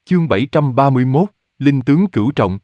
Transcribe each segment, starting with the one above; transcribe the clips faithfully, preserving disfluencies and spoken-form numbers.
Chương bảy trăm ba mươi mốt, Linh tướng cửu trọng.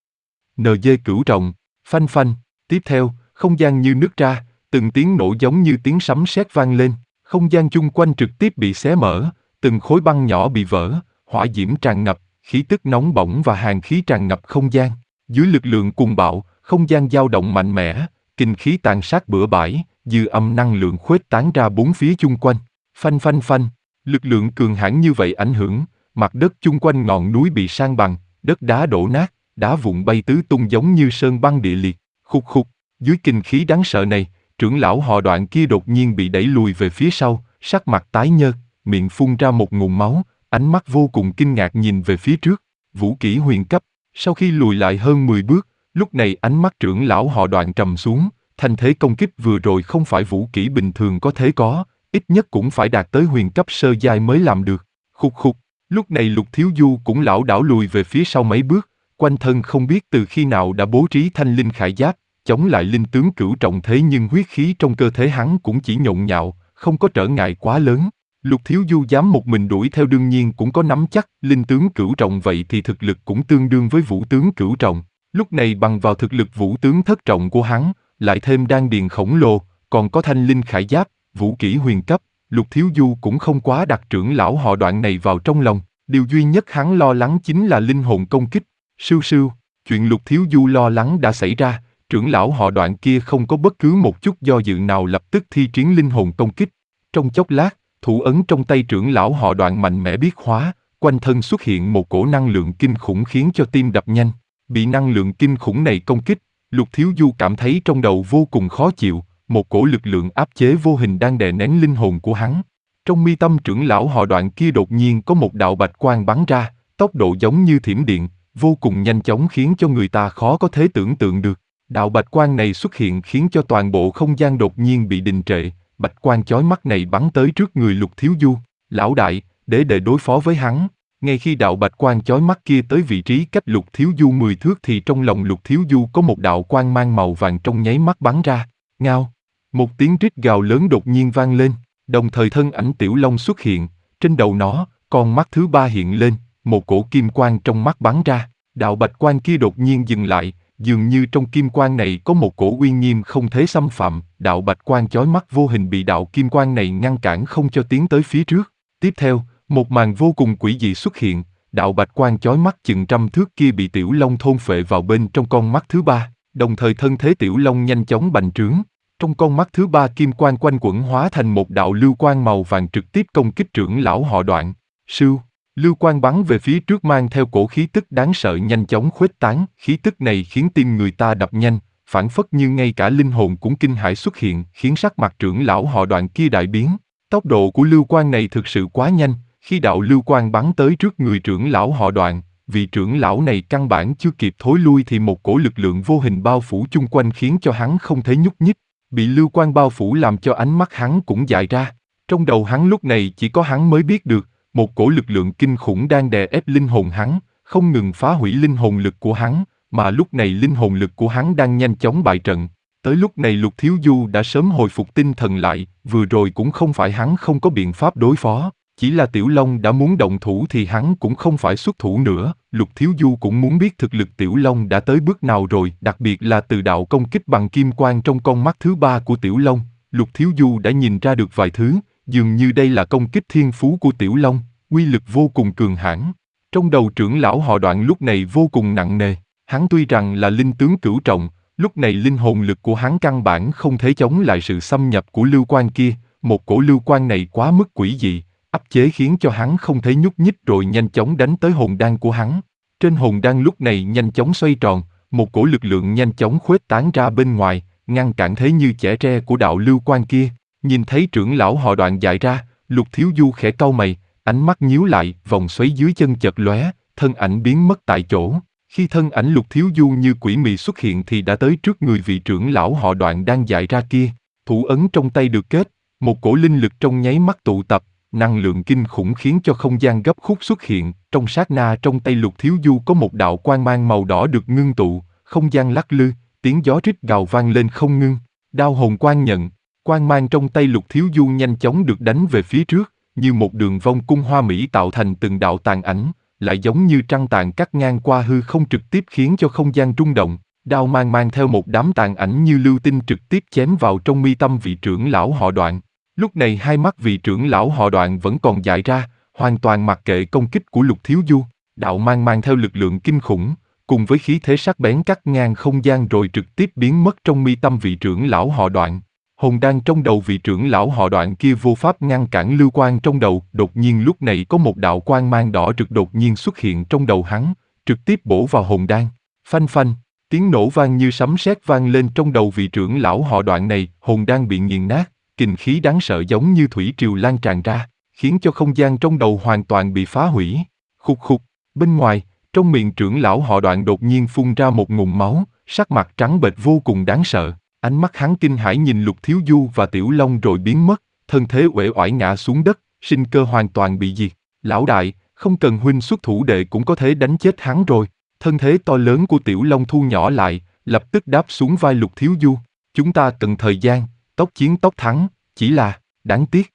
en giê cửu trọng, phanh phanh, tiếp theo, không gian như nứt ra, từng tiếng nổ giống như tiếng sấm sét vang lên, không gian chung quanh trực tiếp bị xé mở, từng khối băng nhỏ bị vỡ, hỏa diễm tràn ngập, khí tức nóng bỏng và hàn khí tràn ngập không gian. Dưới lực lượng cuồng bạo, không gian dao động mạnh mẽ, kinh khí tàn sát bừa bãi, dư âm năng lượng khuếch tán ra bốn phía chung quanh. Phanh phanh phanh, lực lượng cường hãn như vậy ảnh hưởng, mặt đất chung quanh ngọn núi bị san bằng, đất đá đổ nát, đá vụn bay tứ tung giống như sơn băng địa liệt. Khục khục, dưới kinh khí đáng sợ này, trưởng lão họ Đoạn kia đột nhiên bị đẩy lùi về phía sau, sắc mặt tái nhợt, miệng phun ra một ngụm máu, ánh mắt vô cùng kinh ngạc nhìn về phía trước. Vũ kỹ huyền cấp. Sau khi lùi lại hơn mười bước, lúc này ánh mắt trưởng lão họ Đoạn trầm xuống, thanh thế công kích vừa rồi không phải vũ kỹ bình thường có thể có, ít nhất cũng phải đạt tới huyền cấp sơ giai mới làm được. Khục khục, lúc này Lục Thiếu Du cũng lảo đảo lùi về phía sau mấy bước, quanh thân không biết từ khi nào đã bố trí thanh linh khải giáp, chống lại linh tướng cửu trọng, thế nhưng huyết khí trong cơ thể hắn cũng chỉ nhộn nhạo, không có trở ngại quá lớn. Lục Thiếu Du dám một mình đuổi theo đương nhiên cũng có nắm chắc, linh tướng cửu trọng vậy thì thực lực cũng tương đương với vũ tướng cửu trọng. Lúc này bằng vào thực lực vũ tướng thất trọng của hắn, lại thêm đan điền khổng lồ, còn có thanh linh khải giáp, vũ kỹ huyền cấp, Lục Thiếu Du cũng không quá đặt trưởng lão họ Đoạn này vào trong lòng. Điều duy nhất hắn lo lắng chính là linh hồn công kích. Sưu sưu, chuyện Lục Thiếu Du lo lắng đã xảy ra, trưởng lão họ Đoạn kia không có bất cứ một chút do dự nào lập tức thi triển linh hồn công kích. Trong chốc lát, thủ ấn trong tay trưởng lão họ Đoạn mạnh mẽ biến hóa, quanh thân xuất hiện một cổ năng lượng kinh khủng khiến cho tim đập nhanh. Bị năng lượng kinh khủng này công kích, Lục Thiếu Du cảm thấy trong đầu vô cùng khó chịu, một cổ lực lượng áp chế vô hình đang đè nén linh hồn của hắn. Trong mi tâm trưởng lão họ Đoạn kia đột nhiên có một đạo bạch quang bắn ra, tốc độ giống như thiểm điện, vô cùng nhanh chóng khiến cho người ta khó có thể tưởng tượng được. Đạo bạch quang này xuất hiện khiến cho toàn bộ không gian đột nhiên bị đình trệ, bạch quang chói mắt này bắn tới trước người Lục Thiếu Du. Lão đại, để để đối phó với hắn. Ngay khi đạo bạch quang chói mắt kia tới vị trí cách Lục Thiếu Du mười thước thì trong lòng Lục Thiếu Du có một đạo quang mang màu vàng trong nháy mắt bắn ra. Ngao, một tiếng rít gào lớn đột nhiên vang lên, đồng thời thân ảnh Tiểu Long xuất hiện, trên đầu nó, con mắt thứ ba hiện lên, một cổ kim quang trong mắt bắn ra. Đạo bạch quang kia đột nhiên dừng lại, dường như trong kim quang này có một cổ uy nghiêm không thể xâm phạm. Đạo bạch quang chói mắt vô hình bị đạo kim quang này ngăn cản không cho tiến tới phía trước. Tiếp theo, một màn vô cùng quỷ dị xuất hiện, đạo bạch quang chói mắt chừng trăm thước kia bị Tiểu Long thôn phệ vào bên trong con mắt thứ ba, đồng thời thân thế Tiểu Long nhanh chóng bành trướng. Trong con mắt thứ ba kim quang quanh quẩn hóa thành một đạo lưu quang màu vàng trực tiếp công kích trưởng lão họ Đoạn. Sưu, lưu quang bắn về phía trước mang theo cổ khí tức đáng sợ nhanh chóng khuếch tán, khí tức này khiến tim người ta đập nhanh, phảng phất như ngay cả linh hồn cũng kinh hãi xuất hiện, khiến sắc mặt trưởng lão họ Đoạn kia đại biến. Tốc độ của lưu quang này thực sự quá nhanh, khi đạo lưu quang bắn tới trước người trưởng lão họ Đoạn, vị trưởng lão này căn bản chưa kịp thối lui thì một cổ lực lượng vô hình bao phủ chung quanh khiến cho hắn không thể nhúc nhích. Bị lưu quang bao phủ làm cho ánh mắt hắn cũng dại ra. Trong đầu hắn lúc này chỉ có hắn mới biết được, một cổ lực lượng kinh khủng đang đè ép linh hồn hắn, không ngừng phá hủy linh hồn lực của hắn, mà lúc này linh hồn lực của hắn đang nhanh chóng bại trận. Tới lúc này Lục Thiếu Du đã sớm hồi phục tinh thần lại, vừa rồi cũng không phải hắn không có biện pháp đối phó, chỉ là Tiểu Long đã muốn động thủ thì hắn cũng không phải xuất thủ nữa. Lục Thiếu Du cũng muốn biết thực lực Tiểu Long đã tới bước nào rồi, đặc biệt là từ đạo công kích bằng kim quang trong con mắt thứ ba của Tiểu Long, Lục Thiếu Du đã nhìn ra được vài thứ, dường như đây là công kích thiên phú của Tiểu Long, uy lực vô cùng cường hãn. Trong đầu trưởng lão họ Đoạn lúc này vô cùng nặng nề, hắn tuy rằng là linh tướng cửu trọng, lúc này linh hồn lực của hắn căn bản không thể chống lại sự xâm nhập của lưu quang kia, một cổ lưu quang này quá mức quỷ dị, áp chế khiến cho hắn không thể nhúc nhích rồi nhanh chóng đánh tới hồn đan của hắn. Trên hồn đan lúc này nhanh chóng xoay tròn, một cổ lực lượng nhanh chóng khuếch tán ra bên ngoài, ngăn cản thế như chẻ tre của đạo lưu quang kia. Nhìn thấy trưởng lão họ Đoạn dại ra, Lục Thiếu Du khẽ cau mày, ánh mắt nhíu lại, vòng xoáy dưới chân chợt lóe, thân ảnh biến mất tại chỗ. Khi thân ảnh Lục Thiếu Du như quỷ mị xuất hiện thì đã tới trước người vị trưởng lão họ Đoạn đang dại ra kia. Thủ ấn trong tay được kết, một cổ linh lực trong nháy mắt tụ tập, năng lượng kinh khủng khiến cho không gian gấp khúc xuất hiện. Trong sát na trong tay Lục Thiếu Du có một đạo quang mang màu đỏ được ngưng tụ, không gian lắc lư, tiếng gió rít gào vang lên không ngưng. Đao hồn quang nhận, quang mang trong tay Lục Thiếu Du nhanh chóng được đánh về phía trước, như một đường vong cung hoa mỹ tạo thành từng đạo tàn ảnh. lại giống như trăng tàn cắt ngang qua hư không trực tiếp khiến cho không gian rung động, đao mang mang theo một đám tàn ảnh như lưu tinh trực tiếp chém vào trong mi tâm vị trưởng lão họ Đoạn. Lúc này hai mắt vị trưởng lão họ Đoạn vẫn còn dại ra, hoàn toàn mặc kệ công kích của Lục Thiếu Du, đạo mang mang theo lực lượng kinh khủng, cùng với khí thế sắc bén cắt ngang không gian rồi trực tiếp biến mất trong mi tâm vị trưởng lão họ Đoạn. Hồn đan trong đầu vị trưởng lão họ Đoạn kia vô pháp ngăn cản lưu quang trong đầu, đột nhiên lúc này có một đạo quang mang đỏ rực đột nhiên xuất hiện trong đầu hắn, trực tiếp bổ vào hồn đan. Phanh phanh, tiếng nổ vang như sấm sét vang lên trong đầu vị trưởng lão họ Đoạn này, hồn đan bị nghiền nát, kình khí đáng sợ giống như thủy triều lan tràn ra, khiến cho không gian trong đầu hoàn toàn bị phá hủy. Khục khục, bên ngoài, trong miệng trưởng lão họ Đoạn đột nhiên phun ra một ngụm máu, sắc mặt trắng bệch vô cùng đáng sợ. Ánh mắt hắn kinh hãi nhìn Lục Thiếu Du và Tiểu Long rồi biến mất, thân thế uể oải ngã xuống đất, sinh cơ hoàn toàn bị diệt. Lão đại, không cần huynh xuất thủ đệ cũng có thể đánh chết hắn rồi. Thân thế to lớn của Tiểu Long thu nhỏ lại, lập tức đáp xuống vai Lục Thiếu Du. Chúng ta cần thời gian, tốc chiến tốc thắng, chỉ là, đáng tiếc,